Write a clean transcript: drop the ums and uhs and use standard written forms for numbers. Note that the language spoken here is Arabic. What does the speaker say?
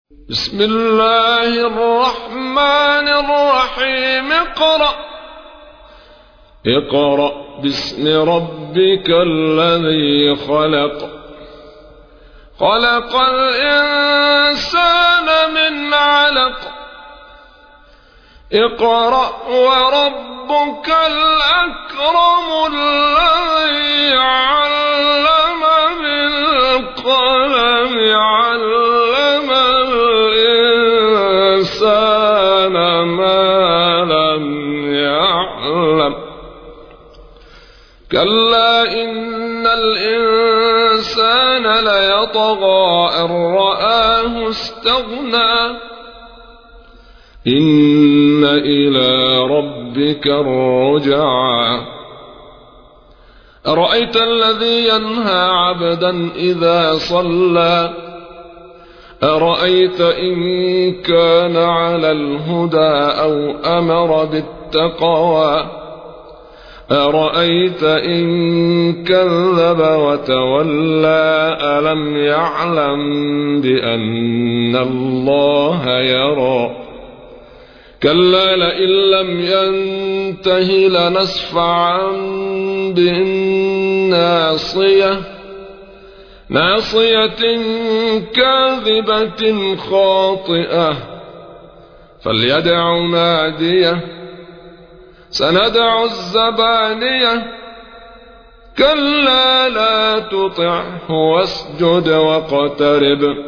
بسم الله الرحمن الرحيم. اقرأ باسم ربك الذي خلق. خلق الإنسان من علق. اقرأ وربك الأكرم الذي علم بالقلم علم الإنسان ما لم يعلم. كلا إن الإنسان ليطغى أن رآه استغنى. إن إلى ربك الرجعى. أرأيت الذي ينهى عبدا إذا صلى. أرأيت إن كان على الهدى أو أمر بالتقوى. أرأيت إن كذب وتولى. ألم يعلم بأن الله يرى. كلا لئن لم ينته لنسفعا بالناصية. ناصية كاذبة خاطئة. فليدع ناديه. سندع الزبانية. كلا لا تطعه واسجد واقترب.